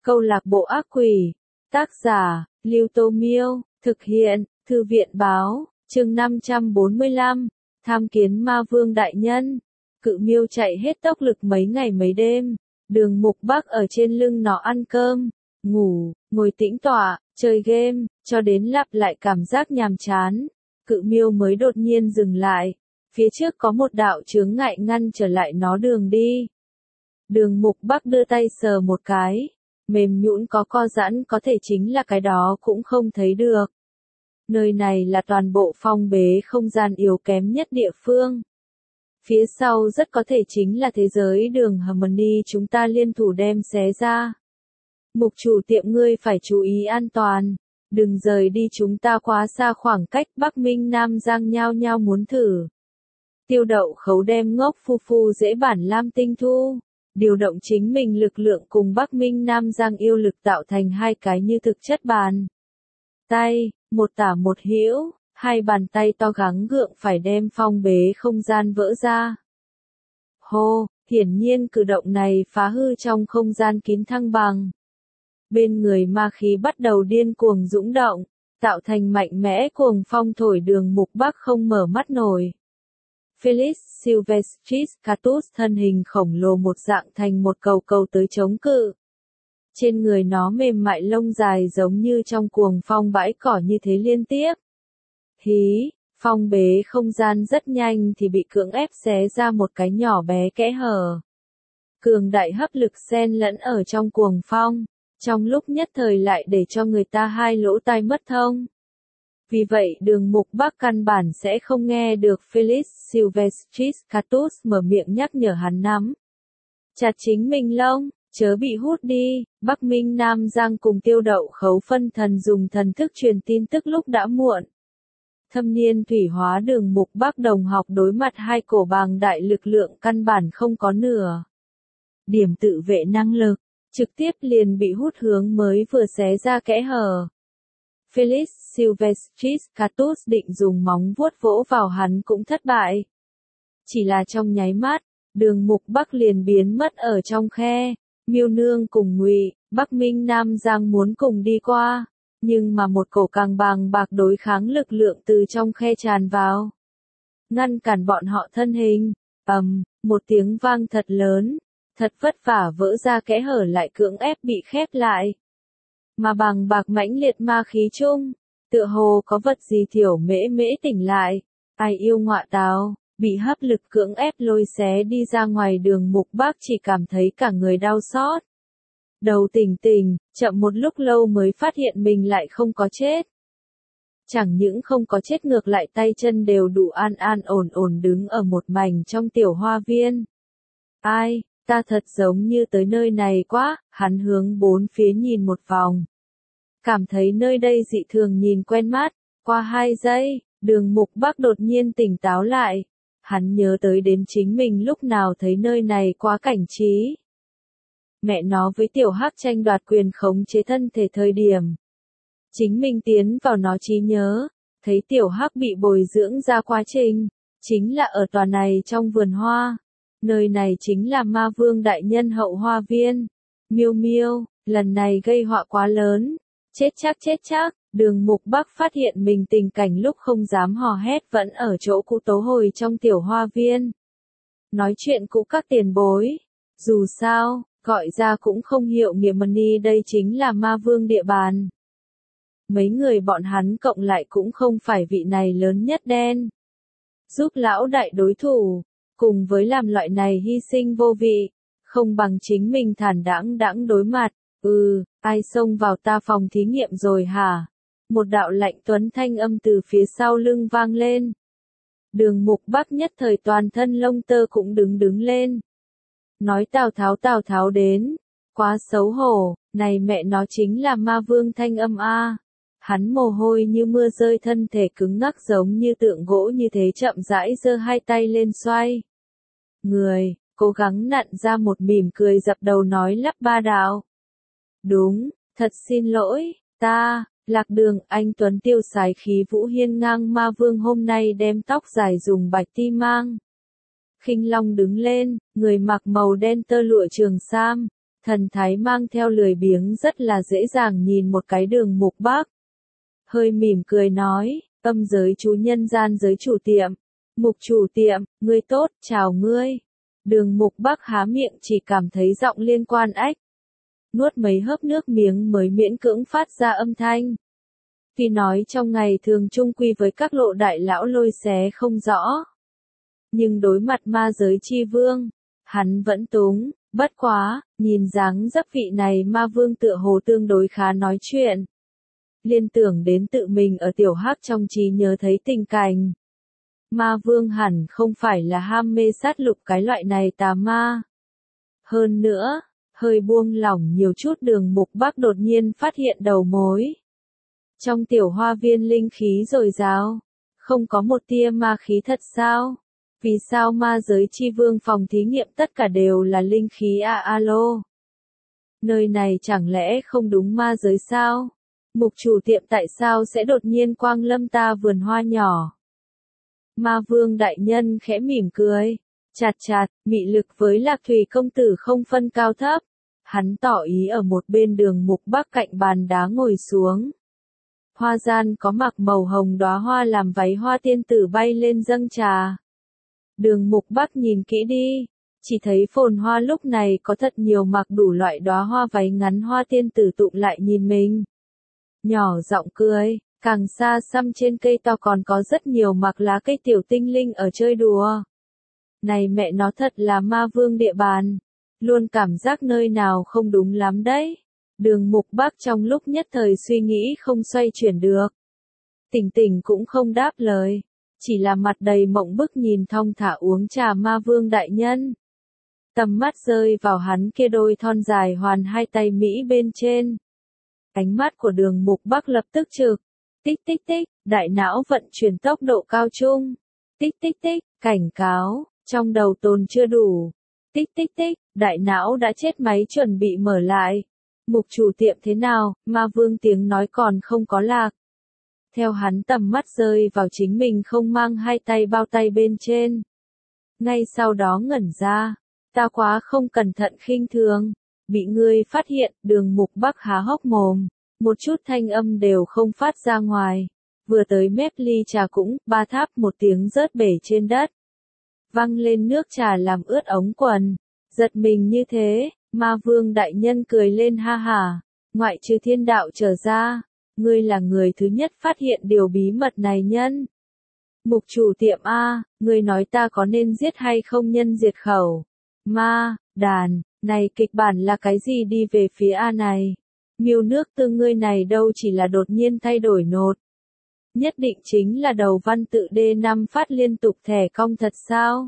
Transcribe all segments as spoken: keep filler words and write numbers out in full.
Câu lạc bộ ác quỷ. Tác giả, Lưu Tô Miêu. Thực hiện, Thư viện Báo. Chương năm trăm bốn mươi lăm. Tham kiến ma vương đại nhân. Cự miêu chạy hết tốc lực mấy ngày mấy đêm. Đường Mục Bắc ở trên lưng nó ăn cơm, ngủ, ngồi tĩnh tọa, chơi game, cho đến lặp lại cảm giác nhàm chán. Cự miêu mới đột nhiên dừng lại. Phía trước có một đạo chướng ngại ngăn trở lại nó đường đi. Đường Mục Bắc đưa tay sờ một cái. Mềm nhũn có co giãn, có thể chính là cái đó cũng không thấy được. Nơi này là toàn bộ phong bế không gian yếu kém nhất địa phương. Phía sau rất có thể chính là thế giới đường Harmony chúng ta liên thủ đem xé ra. Mục chủ tiệm ngươi phải chú ý an toàn. Đừng rời đi chúng ta quá xa khoảng cách. Bắc Minh Nam Giang nhao nhao muốn thử. Tiêu Đậu Khấu đem Ngốc Phu Phu dễ bản Lam Tinh thu. Điều động chính mình lực lượng cùng Bắc Minh Nam Giang yêu lực tạo thành hai cái như thực chất bàn tay, một tả một hữu, hai bàn tay to gắng gượng phải đem phong bế không gian vỡ ra. Hô, hiển nhiên cử động này phá hư trong không gian kín thăng bằng. Bên người ma khí bắt đầu điên cuồng dũng động, tạo thành mạnh mẽ cuồng phong thổi Đường Mục Bắc không mở mắt nổi. Felix Silvestris Catus thân hình khổng lồ một dạng thành một cầu cầu tới chống cự. Trên người nó mềm mại lông dài giống như trong cuồng phong bãi cỏ như thế liên tiếp. Hí, phong bế không gian rất nhanh thì bị cưỡng ép xé ra một cái nhỏ bé kẽ hở. Cường đại hấp lực xen lẫn ở trong cuồng phong, trong lúc nhất thời lại để cho người ta hai lỗ tai mất thông. Vì vậy Đường Mục Bắc căn bản sẽ không nghe được Felix Silvestris Catus mở miệng nhắc nhở hắn nắm chặt chính mình lông, chớ bị hút đi. Bắc Minh Nam Giang cùng Tiêu Đậu Khấu phân thần dùng thần thức truyền tin tức lúc đã muộn. Thâm niên thủy hóa Đường Mục Bắc đồng học đối mặt hai cổ bàng đại lực lượng căn bản không có nửa điểm tự vệ năng lực, trực tiếp liền bị hút hướng mới vừa xé ra kẽ hở. Felix Silvestris Catus định dùng móng vuốt vỗ vào hắn cũng thất bại. Chỉ là trong nháy mắt, Đường Mục Bắc liền biến mất ở trong khe. Miêu Nương cùng Ngụy, Bắc Minh Nam Giang muốn cùng đi qua, nhưng mà một cổ càng bàng bạc đối kháng lực lượng từ trong khe tràn vào, ngăn cản bọn họ thân hình. Ầm, một tiếng vang thật lớn, thật vất vả vỡ ra kẽ hở lại cưỡng ép bị khép lại. Mà bàng bạc mãnh liệt ma khí chung, tựa hồ có vật gì thiểu mễ mễ tỉnh lại. Ai yêu ngọa táo, bị hấp lực cưỡng ép lôi xé đi ra ngoài. Đường Mục Bắc chỉ cảm thấy cả người đau xót. Đầu tỉnh tỉnh, chậm một lúc lâu mới phát hiện mình lại không có chết. Chẳng những không có chết ngược lại tay chân đều đủ an an ổn ổn đứng ở một mảnh trong tiểu hoa viên. Ai, ta thật giống như tới nơi này quá. Hắn hướng bốn phía nhìn một vòng. Cảm thấy nơi đây dị thường nhìn quen mắt. Qua hai giây, Đường Mục Bắc đột nhiên tỉnh táo lại. Hắn nhớ tới đến chính mình lúc nào thấy nơi này quá cảnh trí. Mẹ nó với tiểu hắc tranh đoạt quyền khống chế thân thể thời điểm. Chính mình tiến vào nó trí nhớ, thấy tiểu hắc bị bồi dưỡng ra quá trình, chính là ở tòa này trong vườn hoa. Nơi này chính là ma vương đại nhân hậu hoa viên. Miêu miêu, lần này gây họa quá lớn. Chết chắc chết chắc. Đường Mục Bắc phát hiện mình tình cảnh lúc không dám hò hét vẫn ở chỗ cũ tố hồi trong tiểu hoa viên. Nói chuyện cũ các tiền bối. Dù sao, gọi ra cũng không hiệu nghiệm money, đây chính là ma vương địa bàn. Mấy người bọn hắn cộng lại cũng không phải vị này lớn nhất đen. Giúp lão đại đối thủ, cùng với làm loại này hy sinh vô vị, không bằng chính mình thản đãng đãng đối mặt. Ừ, ai xông vào ta phòng thí nghiệm rồi hả? Một đạo lạnh tuấn thanh âm từ phía sau lưng vang lên. Đường Mục Bắc nhất thời toàn thân lông tơ cũng đứng đứng lên. Nói Tào Tháo Tào Tháo đến. Quá xấu hổ, này mẹ nó chính là ma vương thanh âm a. Hắn mồ hôi như mưa rơi, thân thể cứng ngắc giống như tượng gỗ như thế, chậm rãi giơ hai tay lên xoay người, cố gắng nặn ra một mỉm cười, dập đầu nói lắp ba đạo. Đúng, thật xin lỗi, ta, Lạc Đường. Anh tuấn tiêu sái khí vũ hiên ngang ma vương hôm nay đem tóc dài dùng bạch ti mang. Khinh long đứng lên, người mặc màu đen tơ lụa trường sam, Thần thái mang theo lười biếng rất là dễ dàng nhìn một cái Đường Mục Bắc. Hơi mỉm cười nói, âm giới chú nhân gian giới chủ tiệm. Mục chủ tiệm, ngươi tốt, chào ngươi. Đường Mục Bắc há miệng chỉ cảm thấy giọng liên quan ách. Nuốt mấy hớp nước miếng mới miễn cưỡng phát ra âm thanh. Tuy nói trong ngày thường chung quy với các lộ đại lão lôi xé không rõ. Nhưng đối mặt ma giới chi vương, hắn vẫn túng, bất quá, nhìn dáng dấp vị này ma vương tựa hồ tương đối khá nói chuyện. Liên tưởng đến tự mình ở tiểu hắc trong trí nhớ thấy tình cảnh. Ma vương hẳn không phải là ham mê sát lục cái loại này tà ma. Hơn nữa, hơi buông lỏng nhiều chút Đường Mục Bắc đột nhiên phát hiện đầu mối. Trong tiểu hoa viên linh khí dồi dào, không có một tia ma khí thật sao? Vì sao ma giới chi vương phòng thí nghiệm tất cả đều là linh khí a à, alo? Nơi này chẳng lẽ không đúng ma giới sao? Mục chủ tiệm tại sao sẽ đột nhiên quang lâm ta vườn hoa nhỏ? Ma vương đại nhân khẽ mỉm cười, chạt chạt, mị lực với Lạc Thủy công tử không phân cao thấp. Hắn tỏ ý ở một bên Đường Mục Bắc cạnh bàn đá ngồi xuống. Hoa gian có mặc màu hồng đóa hoa làm váy hoa tiên tử bay lên dâng trà. Đường Mục Bắc nhìn kỹ đi, chỉ thấy phồn hoa lúc này có thật nhiều mặc đủ loại đóa hoa váy ngắn hoa tiên tử tụng lại nhìn mình. Nhỏ giọng cười, càng xa xăm trên cây to còn có rất nhiều mặc lá cây tiểu tinh linh ở chơi đùa. Này mẹ nó thật là ma vương địa bàn, luôn cảm giác nơi nào không đúng lắm đấy. Đường Mục Bắc trong lúc nhất thời suy nghĩ không xoay chuyển được. Tỉnh tỉnh cũng không đáp lời, chỉ là mặt đầy mộng bức nhìn thong thả uống trà ma vương đại nhân. Tầm mắt rơi vào hắn kia đôi thon dài hoàn hai tay Mỹ bên trên. Ánh mắt của Đường Mục Bắc lập tức trực. Tích tích tích, đại não vận chuyển tốc độ cao trung. Tích tích tích, cảnh cáo, trong đầu tồn chưa đủ. Tích tích tích, đại não đã chết máy chuẩn bị mở lại. Mục chủ tiệm thế nào, ma vương tiếng nói còn không có lạc. Theo hắn tầm mắt rơi vào chính mình không mang hai tay bao tay bên trên. Ngay sau đó ngẩn ra, ta quá không cẩn thận khinh thường, bị ngươi phát hiện. Đường Mục Bắc há hốc mồm, một chút thanh âm đều không phát ra ngoài. Vừa tới mép ly trà cũng, ba tháp một tiếng rớt bể trên đất. Văng lên nước trà làm ướt ống quần. Giật mình như thế, ma vương đại nhân cười lên ha hả, ngoại trừ thiên đạo trở ra, ngươi là người thứ nhất phát hiện điều bí mật này nhân. Mục chủ tiệm A, ngươi nói ta có nên giết hay không nhân diệt khẩu. Ma, đàn, này kịch bản là cái gì đi về phía A này? Miêu nước tương ngươi này đâu chỉ là đột nhiên thay đổi nột. Nhất định chính là đầu văn tự D năm phát liên tục thẻ cong thật sao?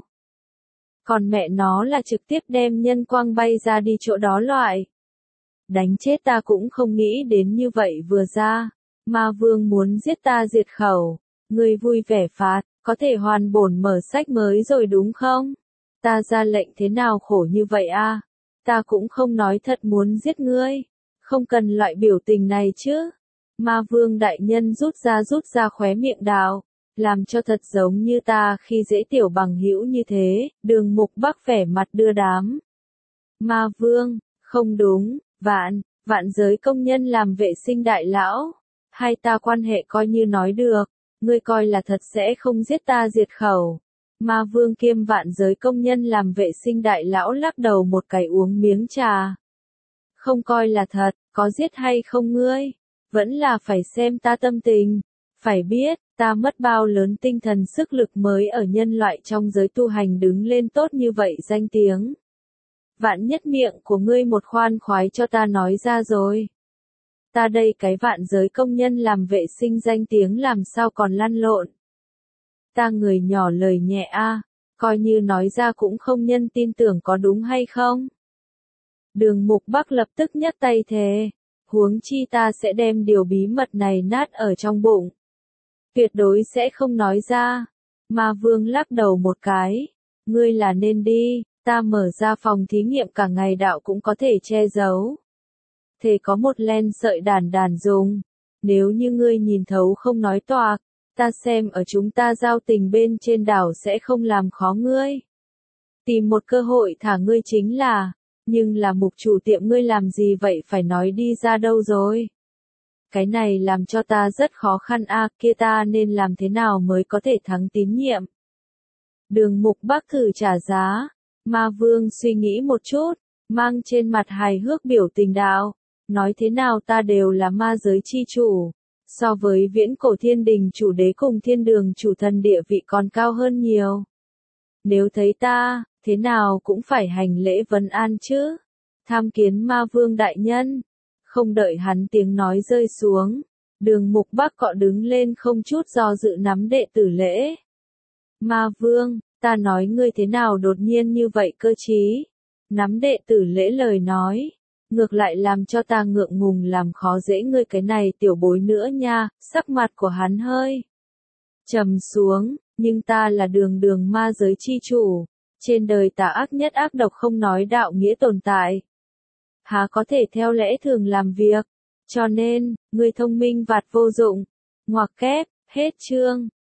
Còn mẹ nó là trực tiếp đem nhân quang bay ra đi chỗ đó loại. Đánh chết ta cũng không nghĩ đến như vậy vừa ra. Ma vương muốn giết ta diệt khẩu. Ngươi vui vẻ phạt, có thể hoàn bổn mở sách mới rồi đúng không? Ta ra lệnh thế nào khổ như vậy a? À? Ta cũng không nói thật muốn giết ngươi. Không cần loại biểu tình này chứ. Ma vương đại nhân rút ra rút ra khóe miệng đạo. Làm cho thật giống như ta khi dễ tiểu bằng hữu như thế. Đường Mục Bắc vẻ mặt đưa đám. Ma vương, không đúng, vạn, vạn giới công nhân làm vệ sinh đại lão. Hai ta quan hệ coi như nói được. Ngươi coi là thật sẽ không giết ta diệt khẩu. Ma vương kiêm vạn giới công nhân làm vệ sinh đại lão lắc đầu một cái uống miếng trà. Không coi là thật, có giết hay không ngươi? Vẫn là phải xem ta tâm tình. Phải biết, ta mất bao lớn tinh thần sức lực mới ở nhân loại trong giới tu hành đứng lên tốt như vậy danh tiếng. Vạn nhất miệng của ngươi một khoan khoái cho ta nói ra rồi. Ta đây cái vạn giới công nhân làm vệ sinh danh tiếng làm sao còn lăn lộn. Ta người nhỏ lời nhẹ a, coi như nói ra cũng không nhân tin tưởng có đúng hay không. Đường Mục Bắc lập tức nhấc tay thề, huống chi ta sẽ đem điều bí mật này nát ở trong bụng. Tuyệt đối sẽ không nói ra. Ma vương lắc đầu một cái, ngươi là nên đi, ta mở ra phòng thí nghiệm cả ngày đạo cũng có thể che giấu. Thế có một len sợi đàn đàn dùng, nếu như ngươi nhìn thấu không nói toạc, ta xem ở chúng ta giao tình bên trên đảo sẽ không làm khó ngươi. Tìm một cơ hội thả ngươi chính là, Nhưng là mục chủ tiệm ngươi làm gì vậy, phải nói đi ra đâu rồi? Cái này làm cho ta rất khó khăn a, kia ta nên làm thế nào mới có thể thắng tín nhiệm? Đường Mục Bắc thử trả giá. Ma Vương suy nghĩ một chút, mang trên mặt hài hước biểu tình đạo, nói thế nào ta đều là ma giới chi chủ, so với viễn cổ thiên đình chủ đế cùng thiên đường chủ thần địa vị còn cao hơn nhiều. Nếu thấy ta, thế nào cũng phải hành lễ vấn an chứ. Tham kiến Ma Vương đại nhân. Không đợi hắn tiếng nói rơi xuống, Đường Mục Bắc cọ đứng lên không chút do dự nắm đệ tử lễ. Ma Vương, ta nói ngươi thế nào đột nhiên như vậy cơ chí? Nắm đệ tử lễ lời nói, ngược lại làm cho ta ngượng ngùng làm khó dễ ngươi cái này tiểu bối nữa nha. Sắc mặt của hắn hơi trầm xuống, nhưng ta là đường đường ma giới chi chủ, trên đời tà ác nhất ác độc không nói đạo nghĩa tồn tại, há có thể theo lẽ thường làm việc, cho nên, ngươi thông minh vặt vô dụng. Ngoặc kép, hết chương.